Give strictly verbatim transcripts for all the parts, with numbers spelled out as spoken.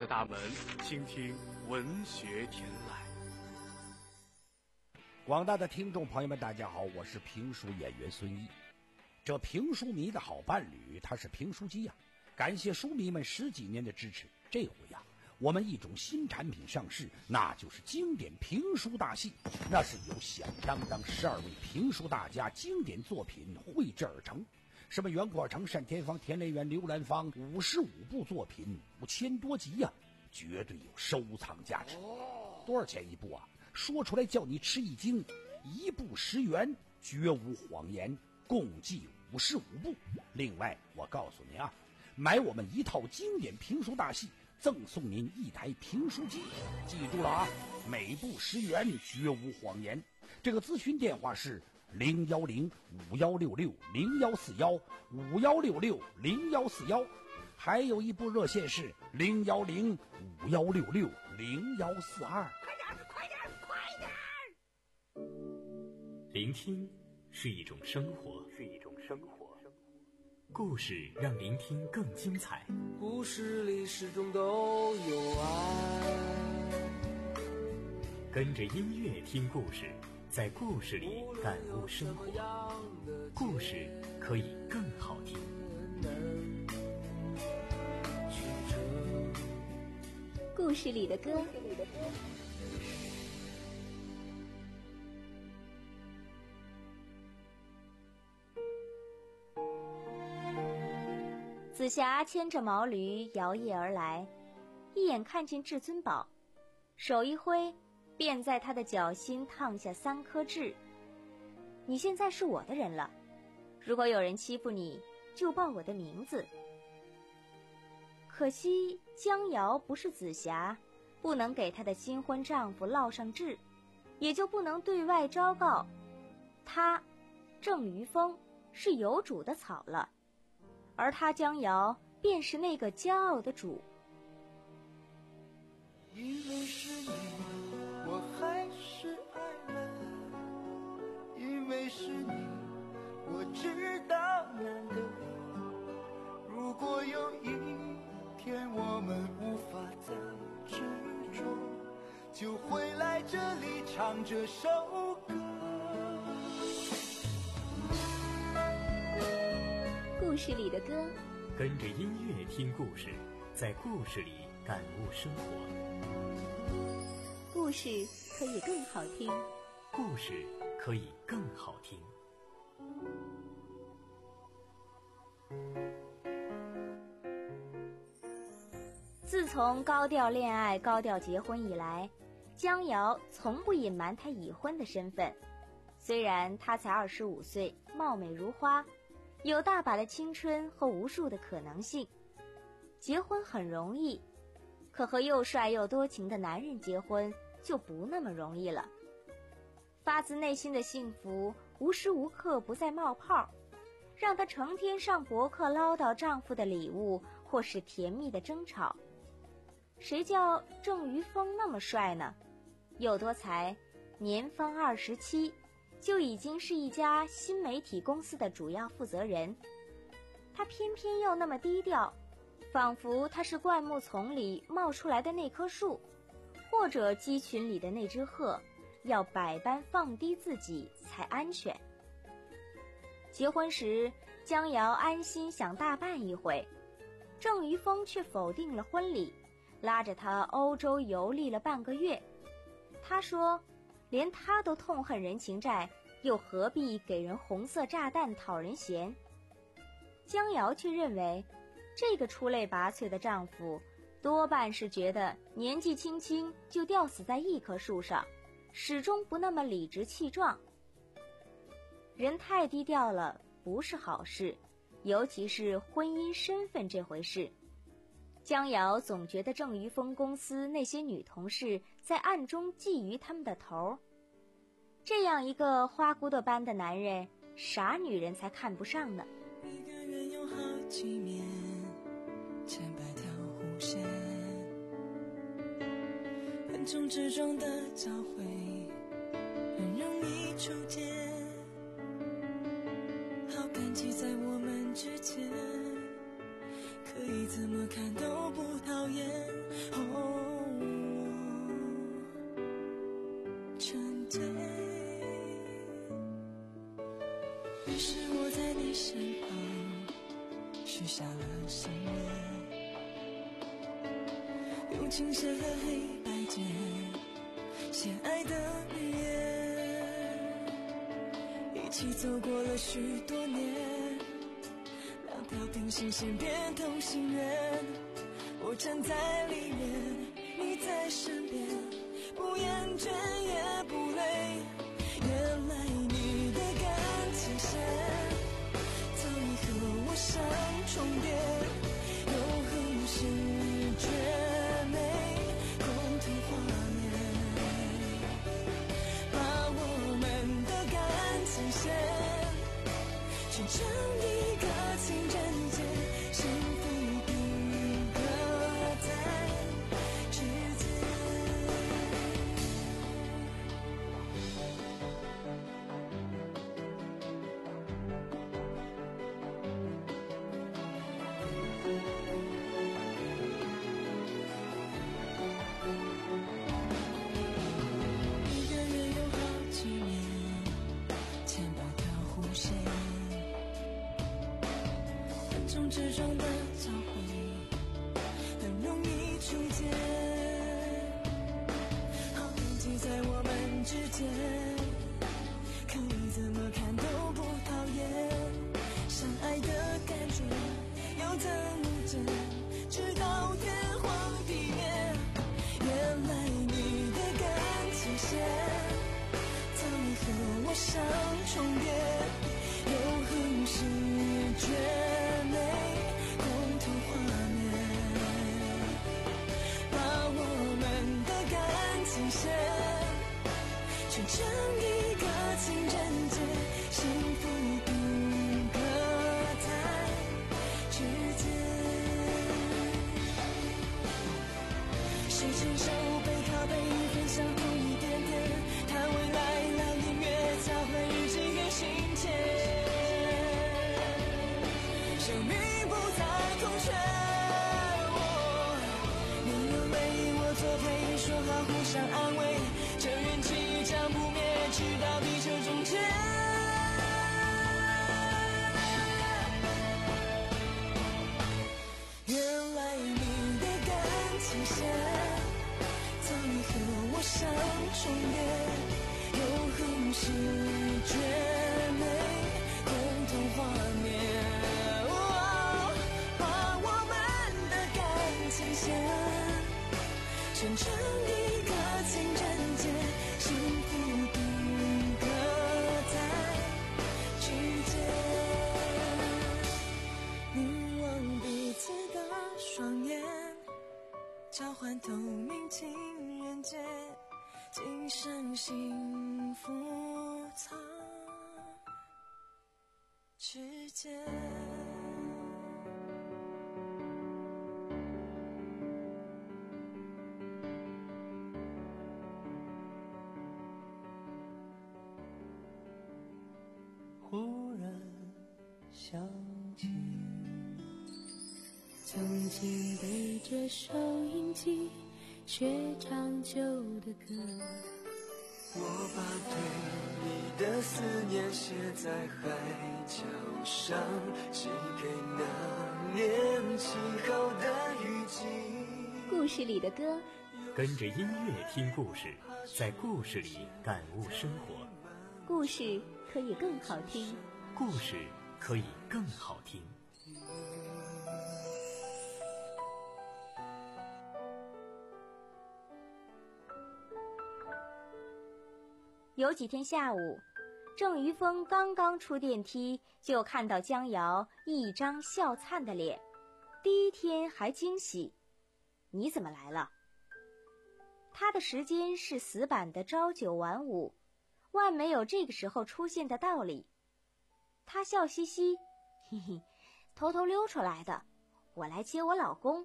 大门，倾听文学天籁。 广大的听众朋友们大家好，我是评书演员孙一。这评书迷的好伴侣他是评书机呀、啊，感谢书迷们十几年的支持。这回呀、啊，我们一种新产品上市，那就是经典评书大戏。那是由响当当十二位评书大家经典作品绘制而成，什么袁阔成、单田芳、田雷元、刘兰芳，五十五部作品，五千多集呀、啊，绝对有收藏价值。多少钱一部啊？说出来叫你吃一惊，一部十元，绝无谎言，共计五十五部。另外我告诉您啊，买我们一套经典评书大戏，赠送您一台评书机。记住了啊，每部十元，绝无谎言。这个咨询电话是零幺零五幺六六零幺四幺五幺六六零幺四幺，还有一部热线是零幺零五幺六六零幺四二。 聆听是一种生活，是一种生活。故事让聆听更精彩。 故事里始终都有爱。 跟着音乐听故事，在故事里感悟生活。故事可以更好听。 故事里的歌。紫霞牵着毛驴摇曳而来，一眼看见至尊宝，手一挥，便在他的脚心烫下三颗痣。你现在是我的人了，如果有人欺负你，就报我的名字。可惜江瑶不是紫霞，不能给她的新婚丈夫烙上痣，也就不能对外昭告她郑于峰是有主的草了，而他江瑶便是那个骄傲的主。 因为是你，我还是爱了；因为是你，我知道难得。如果有一天我们无法再执着，就会来这里唱这首歌。 故事里的歌， 跟着音乐听故事，在故事里感悟生活。 故事可以更好听， 故事可以更好听。 自从高调恋爱、高调结婚以来，江瑶从不隐瞒她已婚的身份。虽然她才二十五岁，貌美如花，有大把的青春和无数的可能性。结婚很容易，可和又帅又多情的男人结婚就不那么容易了。发自内心的幸福无时无刻不在冒泡，让她成天上博客唠叨丈夫的礼物或是甜蜜的争吵。谁叫郑于峰那么帅呢？又多才，年方二十七，就已经是一家新媒体公司的主要负责人。他偏偏又那么低调，仿佛他是灌木丛里冒出来的那棵树，或者鸡群里的那只鹤，要百般放低自己才安全。结婚时，江瑶安心想大办一回，郑于峰却否定了婚礼，拉着他欧洲游历了半个月。他说连他都痛恨人情债，又何必给人红色炸弹讨人嫌。江瑶却认为这个出类拔萃的丈夫多半是觉得年纪轻轻就吊死在一棵树上，始终不那么理直气壮。人太低调了不是好事，尤其是婚姻身份这回事。江瑶总觉得郑于峰公司那些女同事在暗中觊觎他们的头。这样一个花骨朵般的男人，啥女人才看不上呢？ 一个人有好几面，千百条弧线，横冲直撞的交汇，很容易触见。好感情在我们之间，可以怎么看都不讨厌。 身旁许下了心愿，用青色和黑白键写爱的语言，一起走过了许多年，两条平行线变同心圆，我站在里面，你在身边，不厌倦也不累，原来你的感情线早已和我相重叠，永恒是绝美共同画面，把我们的感情线串成一个情人节，幸福定格在指尖。一个月有好几年，千百条弧线，横冲直撞的交汇，很容易出现，好痕迹在我们之间，可以怎么看都不讨厌，相爱的感觉有增无减，直到天荒地灭，原来你的感情线早已和我相重叠，永恒是绝美共同画面，把我们的感情线串成一个情人节，幸福定格在指尖。是牵手背靠背分享同一点点，谈未来聊音乐交换日记给心切，生命不再空缺，你流泪我作陪，说好互相安慰，这缘即将不灭，直到地球终结。原来你的感情线早已和我相重叠，永恒是绝美共同画面，哦，把我们的感情线串成一个情人节，幸福定格在指尖。凝望彼此的双眼，交换透明情人节，今生幸福藏指尖。 忽然想起曾经背着收音机学唱旧的歌， 我把对你的思念写在海角上，寄给那年起好的雨季。 故事里的歌， 跟着音乐听故事，在故事里感悟生活。 故事可以更好听， 故事可以更好听。 有几天下午，郑于峰刚刚出电梯，就看到江瑶一张笑灿的脸。第一天还惊喜，你怎么来了？他的时间是死板的朝九晚五，万没有这个时候出现的道理。他笑嘻嘻，嘿嘿，偷偷溜出来的，我来接我老公。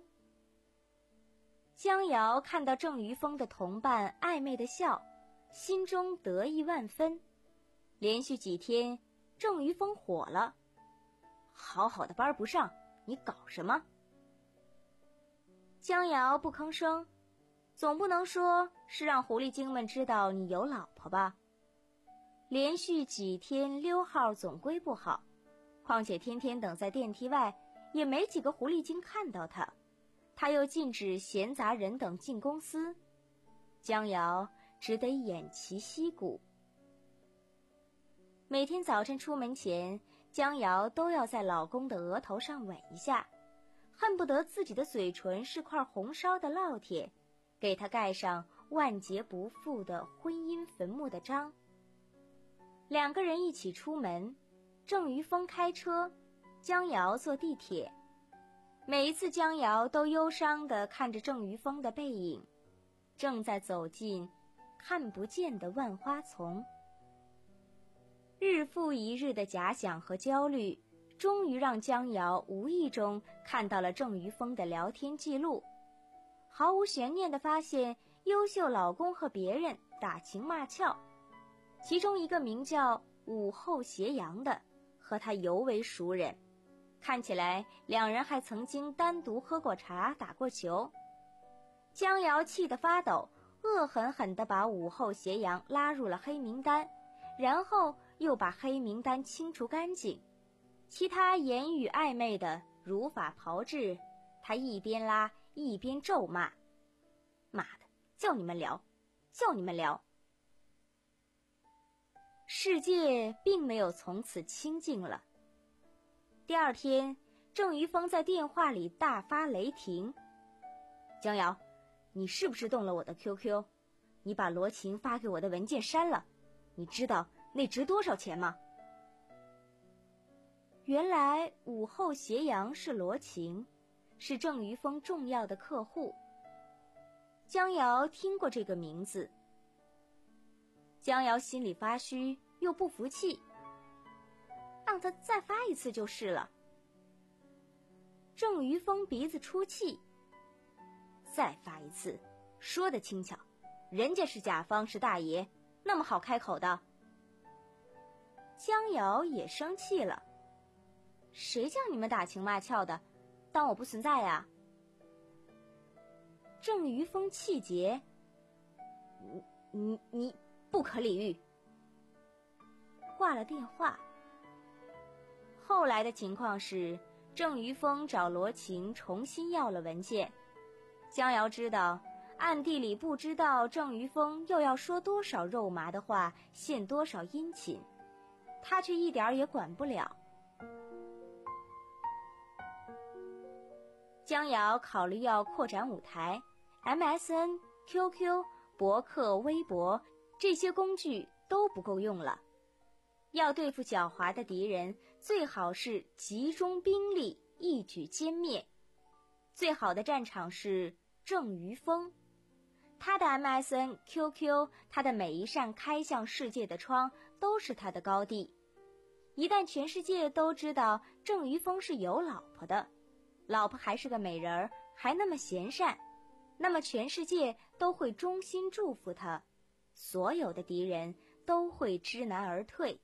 江瑶看到郑于峰的同伴暧昧的笑，心中得意万分。连续几天，郑于峰火了，好好的班不上，你搞什么？江瑶不吭声，总不能说是让狐狸精们知道你有老婆吧？连续几天溜号总归不好， 况且天天等在电梯外，也没几个狐狸精看到他。他又禁止闲杂人等进公司，江瑶只得偃旗息鼓。每天早晨出门前，江瑶都要在老公的额头上吻一下，恨不得自己的嘴唇是块红烧的烙铁，给他盖上万劫不复的婚姻坟墓的章。两个人一起出门，郑于峰开车，江瑶坐地铁。每一次江瑶都忧伤地看着郑于峰的背影，正在走进看不见的万花丛。日复一日的假想和焦虑，终于让江瑶无意中看到了郑于峰的聊天记录，毫无悬念地发现优秀老公和别人打情骂俏，其中一个名叫午后斜阳的和他尤为熟人，看起来两人还曾经单独喝过茶打过球。江瑶气得发抖，恶狠狠地把午后斜阳拉入了黑名单，然后又把黑名单清除干净，其他言语暧昧的如法炮制，他一边拉一边咒骂：妈的，叫你们聊，叫你们聊。世界并没有从此清静了。第二天，郑于峰在电话里大发雷霆：江瑶，你是不是动了我的 Q Q？ 你把罗琴发给我的文件删了，你知道那值多少钱吗？原来午后斜阳是罗琴，是郑于峰重要的客户。江瑶听过这个名字，江瑶心里发虚又不服气，让他再发一次就是了。郑于峰鼻子出气：再发一次，说得轻巧，人家是甲方是大爷，那么好开口的。江瑶也生气了：谁叫你们打情骂俏的，当我不存在呀？郑于峰气结：你你你不可理喻。挂了电话。后来的情况是，郑于峰找罗琴重新要了文件。江瑶知道，暗地里不知道郑于峰又要说多少肉麻的话，献多少殷勤，他却一点也管不了。江瑶考虑要扩展舞台， M S N、Q Q、博客、微博这些工具都不够用了。要对付狡猾的敌人，最好是集中兵力，一举歼灭。最好的战场是郑于峰，他的 M S N、Q Q， 他的每一扇开向世界的窗都是他的高地。一旦全世界都知道郑于峰是有老婆的，老婆还是个美人儿，还那么贤善，那么全世界都会衷心祝福他，所有的敌人都会知难而退。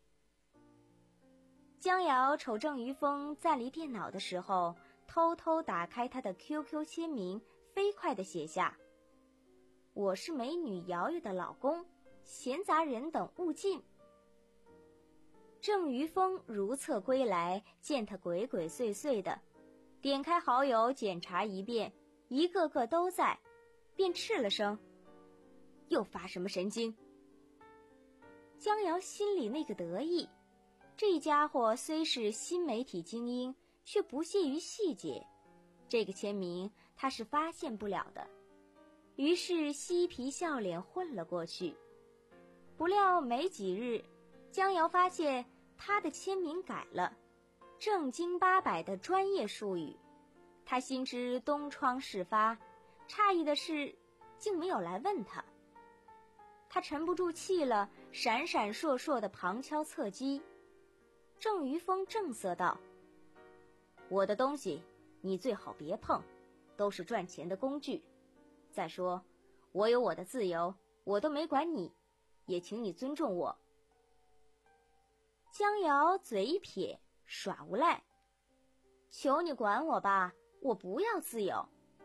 江瑶瞅郑于峰暂离电脑的时候，偷偷打开他的 Q Q 签名，飞快地写下：我是美女瑶瑶的老公，闲杂人等勿近。郑于峰如厕归来，见他鬼鬼祟祟的，点开好友检查一遍，一个个都在，便斥了声：又发什么神经？江瑶心里那个得意，这家伙虽是新媒体精英，却不屑于细节，这个签名他是发现不了的，于是嬉皮笑脸混了过去。不料没几日，江瑶发现他的签名改了，正经八百的专业术语，他心知东窗事发，诧异的是竟没有来问他。他沉不住气了，闪闪烁烁的旁敲侧击。郑于峰正色道：我的东西你最好别碰，都是赚钱的工具，再说我有我的自由，我都没管你，也请你尊重我。江瑶嘴一撇，耍无赖：求你管我吧，我不要自由。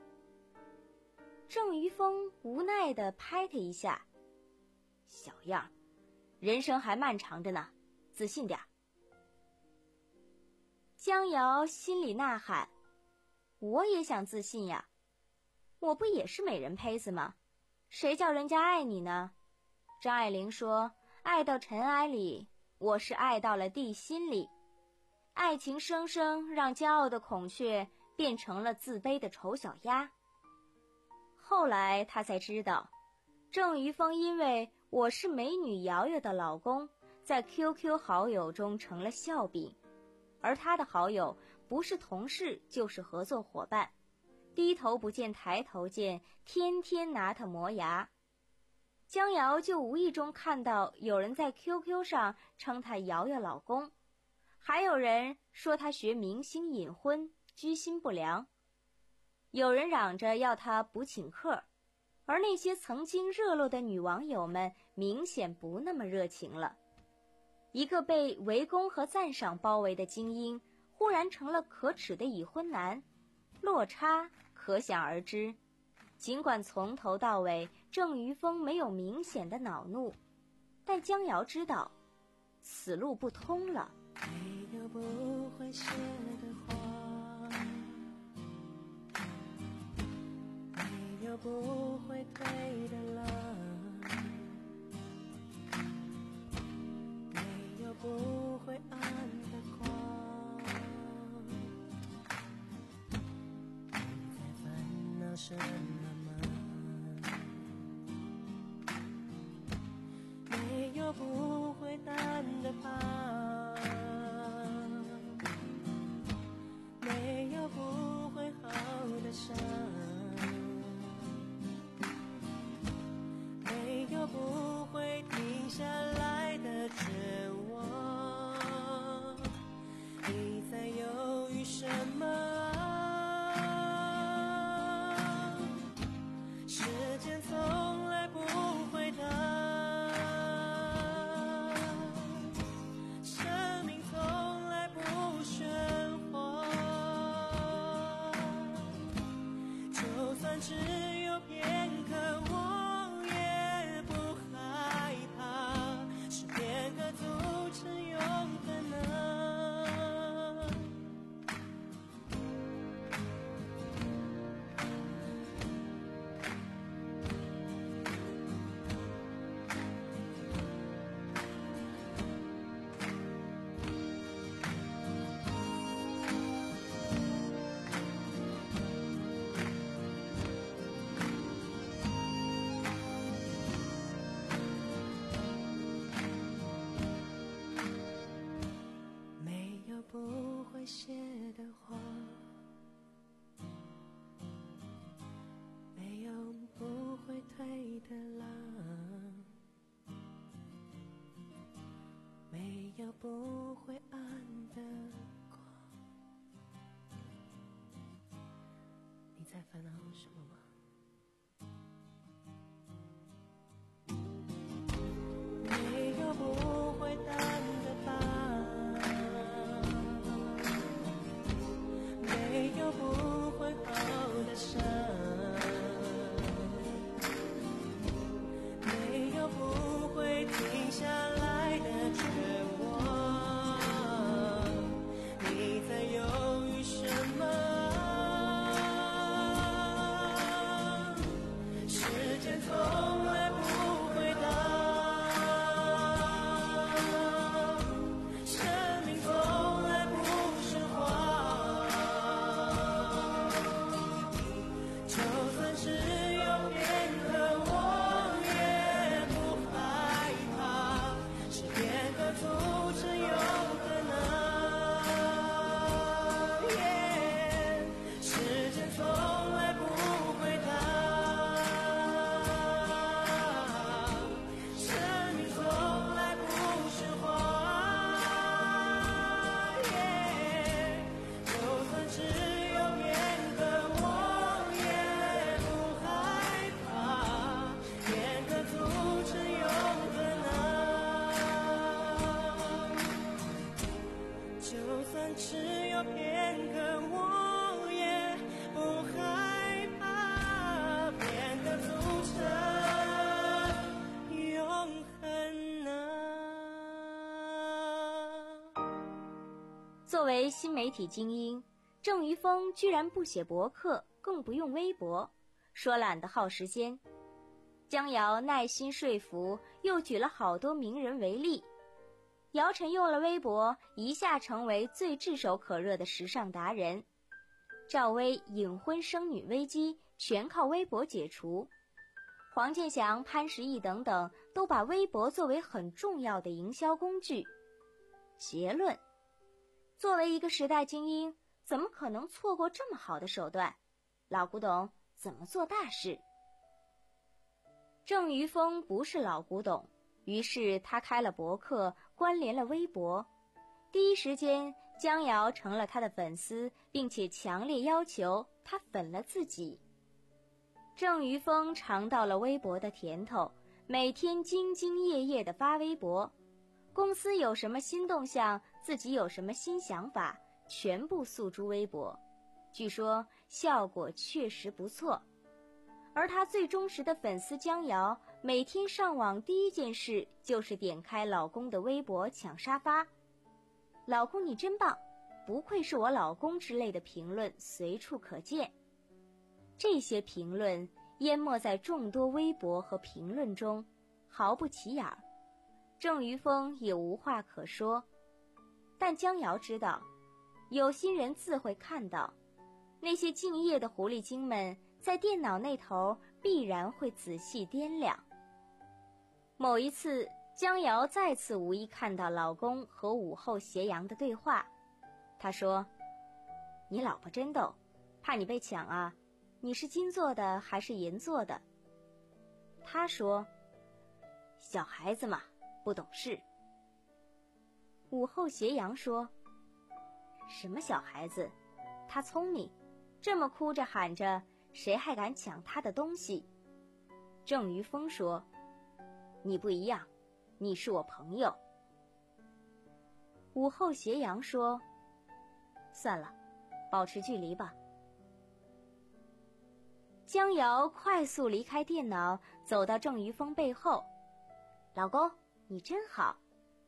郑于峰无奈地拍他一下：小样，人生还漫长着呢，自信点。 江瑶心里呐喊，我也想自信呀，我不也是美人胚子吗？谁叫人家爱你呢？张爱玲说，爱到尘埃里，我是爱到了地心里。爱情生生让骄傲的孔雀变成了自卑的丑小鸭。后来他才知道，郑于峰因为我是美女瑶瑶的老公，在 Q Q 好友中成了笑柄，而他的好友不是同事就是合作伙伴，低头不见抬头见，天天拿他磨牙。江瑶就无意中看到有人在 Q Q 上称他瑶瑶老公，还有人说他学明星隐婚，居心不良。有人嚷着要他补请客，而那些曾经热络的女网友们明显不那么热情了。一个被围攻和赞赏包围的精英，忽然成了可耻的已婚男，落差可想而知。尽管从头到尾郑于峰没有明显的恼怒，但江瑶知道此路不通了。 没有不会谢的花，没有不会退的浪，没有不会暗的光。你在烦恼什么吗？没有不会淡的疤，没有不会好的伤，没有不会停下来的绝望。你在犹豫什么啊？时间从来不会等，生命从来不喧哗，就算只有片刻我也不害怕，是片刻组成永恒呢。没有不会谢的花，没有不会退的浪，没有不会暗的光。你在烦恼什么吗？没有不会淡的疤，没有不会好的伤，没有不会停下来的绝望。你在犹豫什么啊？ 作为新媒体精英，郑于峰居然不写博客，更不用微博，说懒得耗时间。江瑶耐心说服，又举了好多名人为例。姚晨用了微博，一下成为最炙手可热的时尚达人。赵薇隐婚生女危机全靠微博解除。黄健翔、潘石屹等等都把微博作为很重要的营销工具。结论：作为一个时代精英，怎么可能错过这么好的手段？老古董怎么做大事？郑于峰不是老古董，于是他开了博客，关联了微博。第一时间，江瑶成了他的粉丝，并且强烈要求他粉了自己。郑于峰尝到了微博的甜头，每天兢兢业业地发微博，公司有什么新动向，自己有什么新想法，全部诉诸微博。据说效果确实不错。而他最忠实的粉丝江瑶，每天上网第一件事就是点开老公的微博抢沙发。老公你真棒，不愧是我老公之类的评论随处可见。这些评论淹没在众多微博和评论中，毫不起眼儿。郑于峰也无话可说，但江瑶知道，有心人自会看到，那些敬业的狐狸精们在电脑那头必然会仔细掂量。某一次，江瑶再次无意看到老公和午后斜阳的对话，她说：“你老婆真逗，怕你被抢啊？你是金做的还是银做的？”他说：“小孩子嘛，不懂事。”午后斜阳说：“什么小孩子？他聪明，这么哭着喊着，谁还敢抢他的东西？”郑于峰说：“你不一样，你是我朋友。”午后斜阳说：“算了，保持距离吧。”江瑶快速离开电脑，走到郑于峰背后：“老公，你真好。”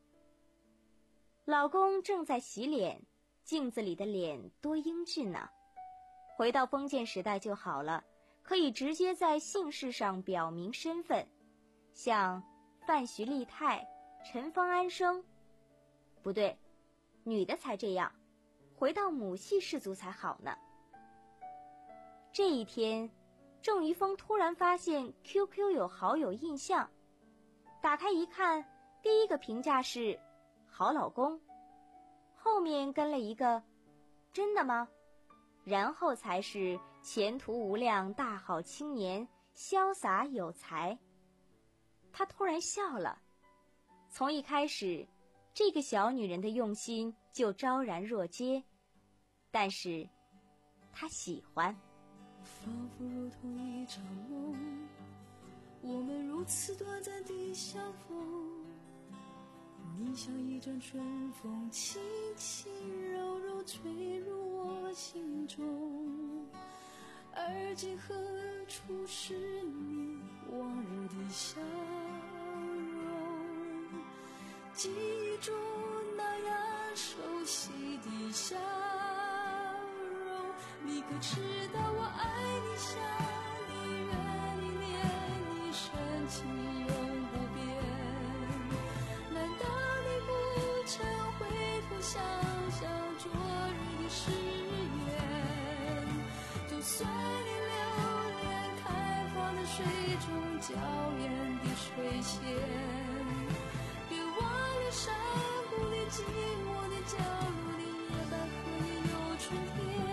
老公正在洗脸，镜子里的脸多英俊呢。回到封建时代就好了，可以直接在姓氏上表明身份，像范徐丽泰、陈方安生。不对，女的才这样，回到母系氏族才好呢。这一天，郑于峰突然发现 Q Q 有好友印象，打开一看，第一个评价是好老公，后面跟了一个真的吗？然后才是前途无量大好青年，潇洒有才。他突然笑了，从一开始，这个小女人的用心就昭然若揭，但是他喜欢。 仿佛如同一场梦，我们如此短暂地相逢，你像一阵春风，轻轻柔柔吹入我心中。而今何处是你往日的笑容，记忆中那样熟悉的笑容。你可知道我爱你，想你，怨你，念你，深情永不变。难道你不曾回头想想昨日的誓言？就算你留恋开放的水中娇艳的水仙，别忘了山谷里寂寞的角落里，野百合也有春天。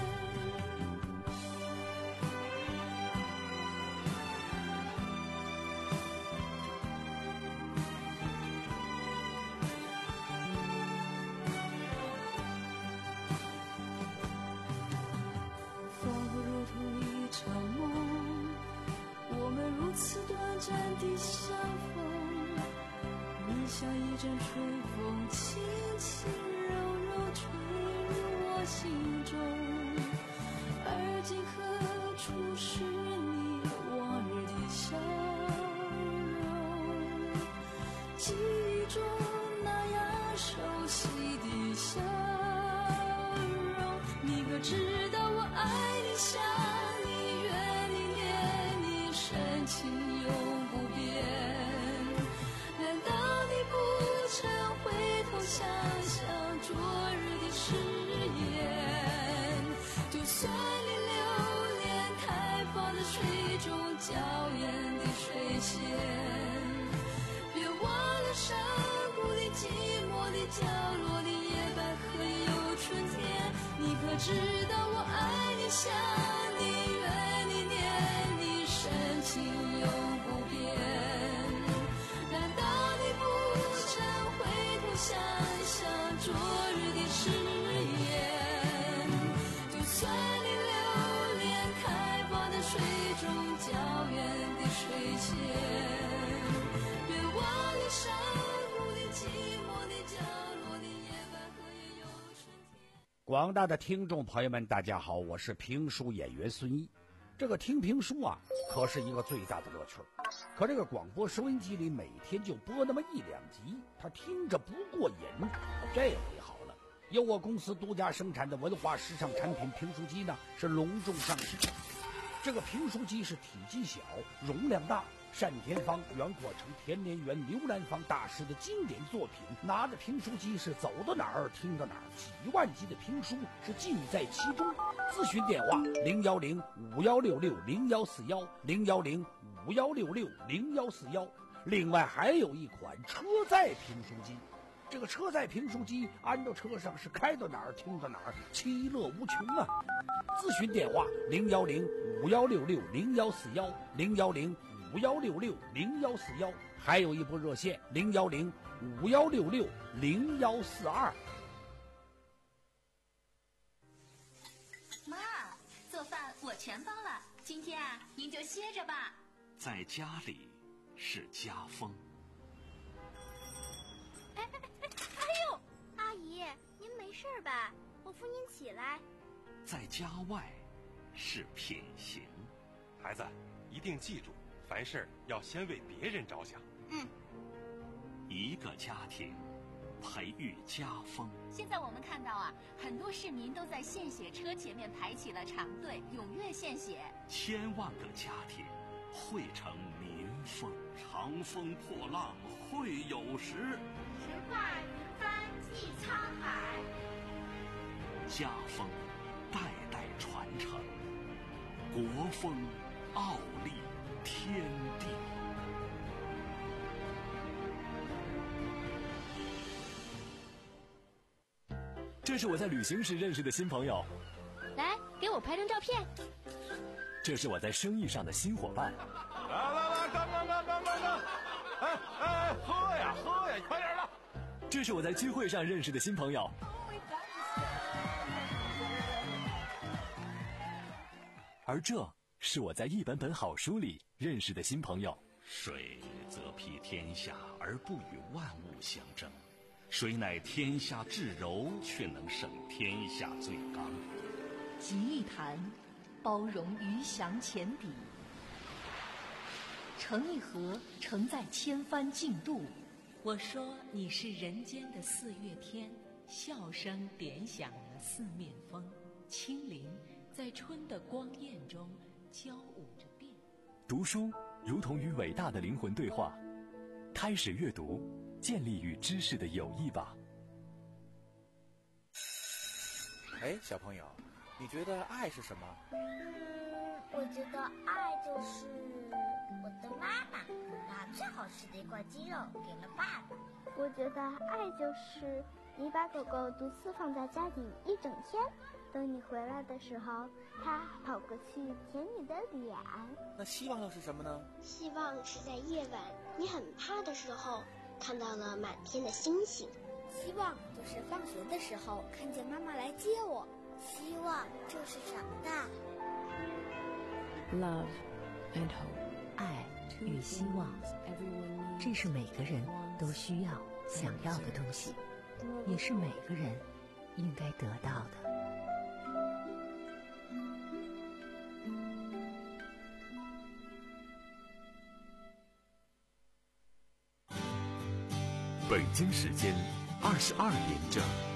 的相逢，你像一阵春风，轻轻柔柔吹入我心中。而今何处是你往日的笑容，记忆中那样熟悉的笑知道我爱你想你怨你念你深情永不变？难道你不曾回头想想昨日的誓言？就算你流连开放的水中娇艳的水仙，别忘了山谷里寂寞的角落里野百合也有春天。你可知道我爱你想你怨你念你深情永不变？难道你不曾回头想想昨日的誓言？就算你流连开放的水中娇艳的水仙，别忘了山谷里寂寞的角落里野百合也有春天。 广大的听众朋友们，大家好，我是评书演员孙一。这个听评书啊，可是一个最大的乐趣。可这个广播收音机里每天就播那么一两集，他听着不过瘾。这回好了，由我公司独家生产的文化时尚产品评书机呢，是隆重上市。这个评书机是体积小，容量大，单田芳、袁阔成、田连元、刘兰芳大师的经典作品，拿着评书机是走到哪儿听到哪儿，几万集的评书是尽在其中。咨询电话零幺零五幺六六零幺四幺零幺零五幺六六零幺四幺。另外还有一款车载评书机，这个车载评书机安到车上是开到哪儿听到哪儿，其乐无穷啊！咨询电话零幺零五幺六六零幺四幺零幺零五幺六六零幺四幺，还有一部热线零幺零五幺六六零幺四二。 妈，做饭我全包了，今天啊，您就歇着吧。 在家里是家风。 哎哎哎哎呦，阿姨，您没事吧？我扶您起来。 在家外是品行。 孩子，一定记住，凡事要先为别人着想。 嗯。 一个家庭培育家风。 现在我们看到啊，很多市民都在献血车前面排起了长队，踊跃献血。 千万个家庭汇成民风，长风破浪会有时。 直挂云帆济沧海。 家风代代传承，国风傲立天地。 这是我在旅行时认识的新朋友， 来给我拍张照片。 这是我在生意上的新伙伴。 来来来，干干干干干干！哎哎，喝呀喝呀，快点的！ 这是我在聚会上认识的新朋友。而这是我在一本本好书里认识的新朋友。 水则披天下而不与万物相争，水乃天下至柔，却能胜天下最刚。 集一坛，包容鱼翔浅底；盛一盒，盛在千帆竞渡。我说你是人间的四月天，笑声点响了四面风，清灵在春的光艳中交舞着变。 读书如同与伟大的灵魂对话，开始阅读，建立与知识的友谊吧。 哎，小朋友，你觉得爱是什么？ 嗯，我觉得爱就是我的妈妈把最好吃的一块鸡肉给了爸爸。 我觉得爱就是你把狗狗独自放在家里一整天，等你回来的时候，它跑过去舔你的脸。 那希望又是什么呢？ 希望是在夜晚你很怕的时候，看到了满天的星星。 希望就是放学的时候看见妈妈来接我。希望就是长大。 Love and hope， 爱与希望，这是每个人都需要、想要的东西，也是每个人应该得到的。 北京时间二十二点整。